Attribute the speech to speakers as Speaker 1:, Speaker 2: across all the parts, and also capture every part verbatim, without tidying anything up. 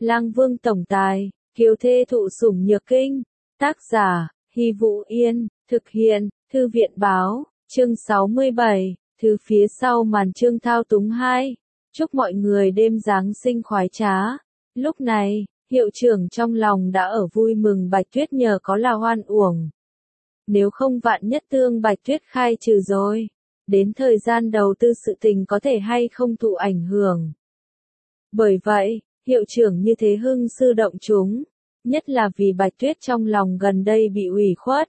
Speaker 1: Lang Vương tổng tài, kiều thê thụ sủng nhược kinh. Tác giả, Hy Vũ Yên, thực hiện, Thư viện báo, chương sáu mươi bảy, thư phía sau màn chương thao túng hai. Chúc mọi người đêm Giáng sinh khoái trá. Lúc này, hiệu trưởng trong lòng đã ở vui mừng Bạch Tuyết nhờ có là hoan uổng. Nếu không vạn nhất tương Bạch Tuyết khai trừ rồi, đến thời gian đầu tư sự tình có thể hay không thụ ảnh hưởng. Bởi vậy, hiệu trưởng như thế hưng sư động chúng, nhất là vì Bạch Tuyết trong lòng gần đây bị ủy khuất.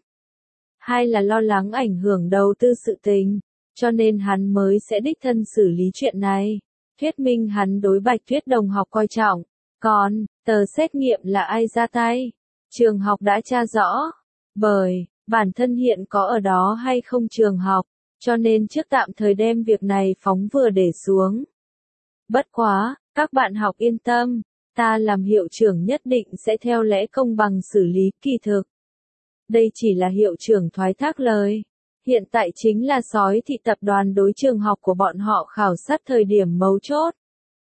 Speaker 1: Hai là lo lắng ảnh hưởng đầu tư sự tình, cho nên hắn mới sẽ đích thân xử lý chuyện này. Thuyết minh hắn đối Bạch Tuyết đồng học coi trọng, còn, tờ xét nghiệm là ai ra tay? Trường học đã tra rõ, bởi, bản thân hiện có ở đó hay không trường học, cho nên trước tạm thời đem việc này phóng vừa để xuống. Bất quá, các bạn học yên tâm, ta làm hiệu trưởng nhất định sẽ theo lẽ công bằng xử lý kỳ thực. Đây chỉ là hiệu trưởng thoái thác lời. Hiện tại chính là sói thị tập đoàn đối trường học của bọn họ khảo sát thời điểm mấu chốt.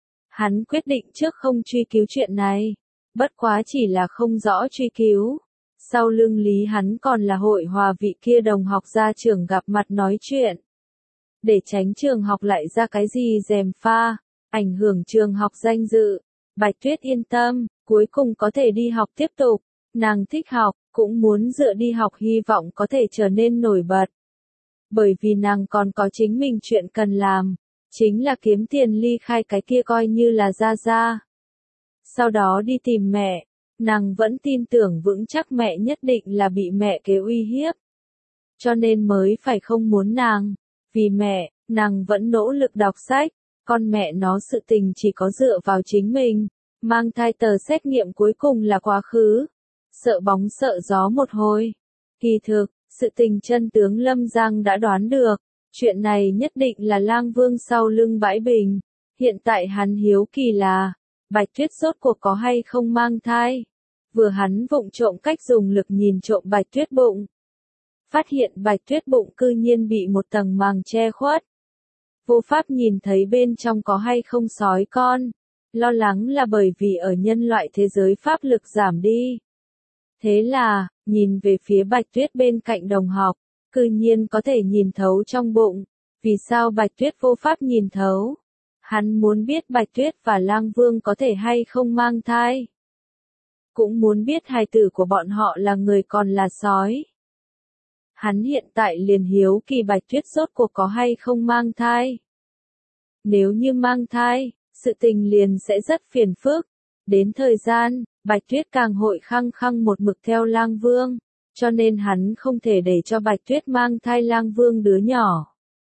Speaker 1: Hắn quyết định trước không truy cứu chuyện này, bất quá chỉ là không rõ truy cứu. Sau lưng lý hắn còn là hội hòa vị kia đồng học ra trường gặp mặt nói chuyện. Để tránh trường học lại ra cái gì gièm pha, ảnh hưởng trường học danh dự. Bạch Tuyết yên tâm, cuối cùng có thể đi học tiếp tục. Nàng thích học, cũng muốn dựa đi học hy vọng có thể trở nên nổi bật. Bởi vì nàng còn có chính mình chuyện cần làm, chính là kiếm tiền ly khai cái kia coi như là ra ra. Sau đó đi tìm mẹ, nàng vẫn tin tưởng vững chắc mẹ nhất định là bị mẹ kế uy hiếp. Cho nên mới phải không muốn nàng, vì mẹ, nàng vẫn nỗ lực đọc sách, con mẹ nó sự tình chỉ có dựa vào chính mình, mang thai tờ xét nghiệm cuối cùng là quá khứ. Sợ bóng sợ gió một hồi. Kỳ thực, sự tình chân tướng Lâm Giang đã đoán được, chuyện này nhất định là Lang Vương sau lưng bãi bình. Hiện tại hắn hiếu kỳ là, Bạch Tuyết rốt cuộc có hay không mang thai. Vừa hắn vụng trộm cách dùng lực nhìn trộm Bạch Tuyết bụng. Phát hiện Bạch Tuyết bụng cư nhiên bị một tầng màng che khuất. Vô pháp nhìn thấy bên trong có hay không sói con. Lo lắng là bởi vì ở nhân loại thế giới pháp lực giảm đi. Thế là, nhìn về phía Bạch Tuyết bên cạnh đồng học, cư nhiên có thể nhìn thấu trong bụng. Vì sao Bạch Tuyết vô pháp nhìn thấu? Hắn muốn biết Bạch Tuyết và Lang Vương có thể hay không mang thai. Cũng muốn biết hài tử của bọn họ là người còn là sói. Hắn hiện tại liền hiếu kỳ Bạch Tuyết rốt cuộc có hay không mang thai. Nếu như mang thai, sự tình liền sẽ rất phiền phức. Đến thời gian, Bạch Tuyết càng hội khăng khăng một mực theo Lang Vương, cho nên hắn không thể để cho Bạch Tuyết mang thai Lang Vương đứa nhỏ.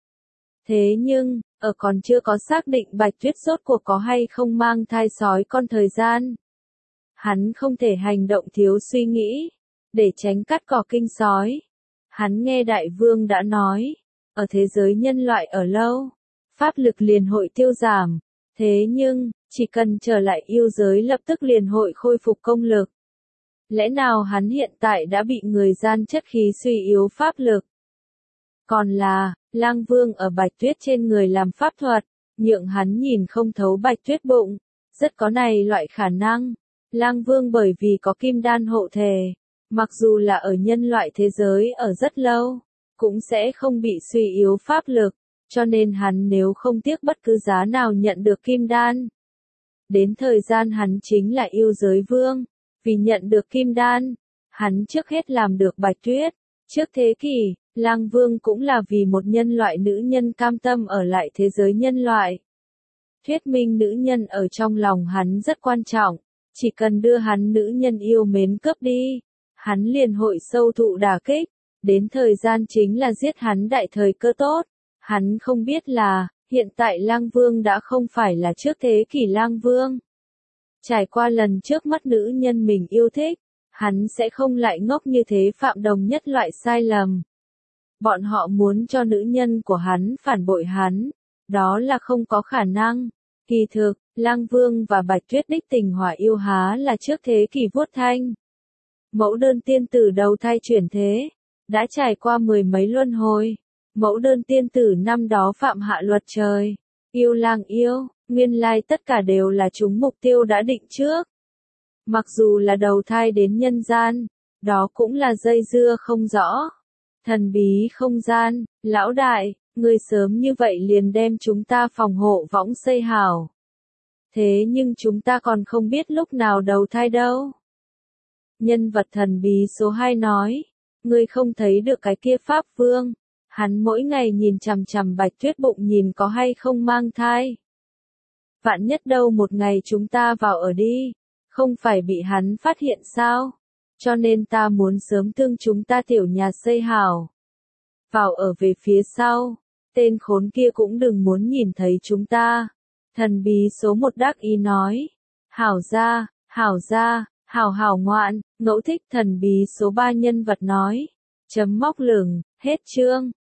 Speaker 1: Thế nhưng, ở còn chưa có xác định Bạch Tuyết rốt cuộc có hay không mang thai sói con thời gian, hắn không thể hành động thiếu suy nghĩ, để tránh cắt cỏ kinh sói. Hắn nghe Đại Vương đã nói, ở thế giới nhân loại ở lâu, pháp lực liền hội tiêu giảm, thế nhưng, chỉ cần trở lại yêu giới lập tức liền hội khôi phục công lực. Lẽ nào hắn hiện tại đã bị người gian chất khí suy yếu pháp lực? Còn là, Lang Vương ở Bạch Tuyết trên người làm pháp thuật, nhượng hắn nhìn không thấu Bạch Tuyết bụng. Rất có này loại khả năng. Lang Vương bởi vì có kim đan hộ thể, mặc dù là ở nhân loại thế giới ở rất lâu, cũng sẽ không bị suy yếu pháp lực, cho nên hắn nếu không tiếc bất cứ giá nào nhận được kim đan. Đến thời gian hắn chính là yêu giới vương, vì nhận được kim đan, hắn trước hết làm được Bạch Tuyết. Trước thế kỷ, Lang Vương cũng là vì một nhân loại nữ nhân cam tâm ở lại thế giới nhân loại. Thuyết minh nữ nhân ở trong lòng hắn rất quan trọng, chỉ cần đưa hắn nữ nhân yêu mến cướp đi, hắn liền hội sâu thụ đả kích, đến thời gian chính là giết hắn đại thời cơ tốt. Hắn không biết là, hiện tại Lang Vương đã không phải là trước thế kỷ Lang Vương. Trải qua lần trước mắt nữ nhân mình yêu thích, hắn sẽ không lại ngốc như thế phạm đồng nhất loại sai lầm. Bọn họ muốn cho nữ nhân của hắn phản bội hắn, đó là không có khả năng. Kỳ thực, Lang Vương và Bạch Tuyết đích tình hỏa yêu há là trước thế kỷ vuốt thanh. Mẫu đơn tiên tử đầu thai chuyển thế, đã trải qua mười mấy luân hồi. Mẫu đơn tiên tử năm đó phạm hạ luật trời, yêu Lang yêu, nguyên lai tất cả đều là chúng mục tiêu đã định trước. Mặc dù là đầu thai đến nhân gian, đó cũng là dây dưa không rõ. Thần bí không gian, lão đại, người sớm như vậy liền đem chúng ta phòng hộ võng xây hảo. Thế nhưng chúng ta còn không biết lúc nào đầu thai đâu. Nhân vật thần bí số hai nói, ngươi không thấy được cái kia Pháp Vương, hắn mỗi ngày nhìn chằm chằm Bạch Tuyết bụng nhìn có hay không mang thai. Vạn nhất đâu một ngày chúng ta vào ở đi, không phải bị hắn phát hiện sao? Cho nên ta muốn sớm thương chúng ta tiểu nhà xây hảo. Vào ở về phía sau, tên khốn kia cũng đừng muốn nhìn thấy chúng ta. Thần bí số một đắc ý nói, hảo ra, hảo ra, hảo hảo ngoạn, ngẫu thích. Thần bí số ba nhân vật nói, chấm móc lửng, hết chương.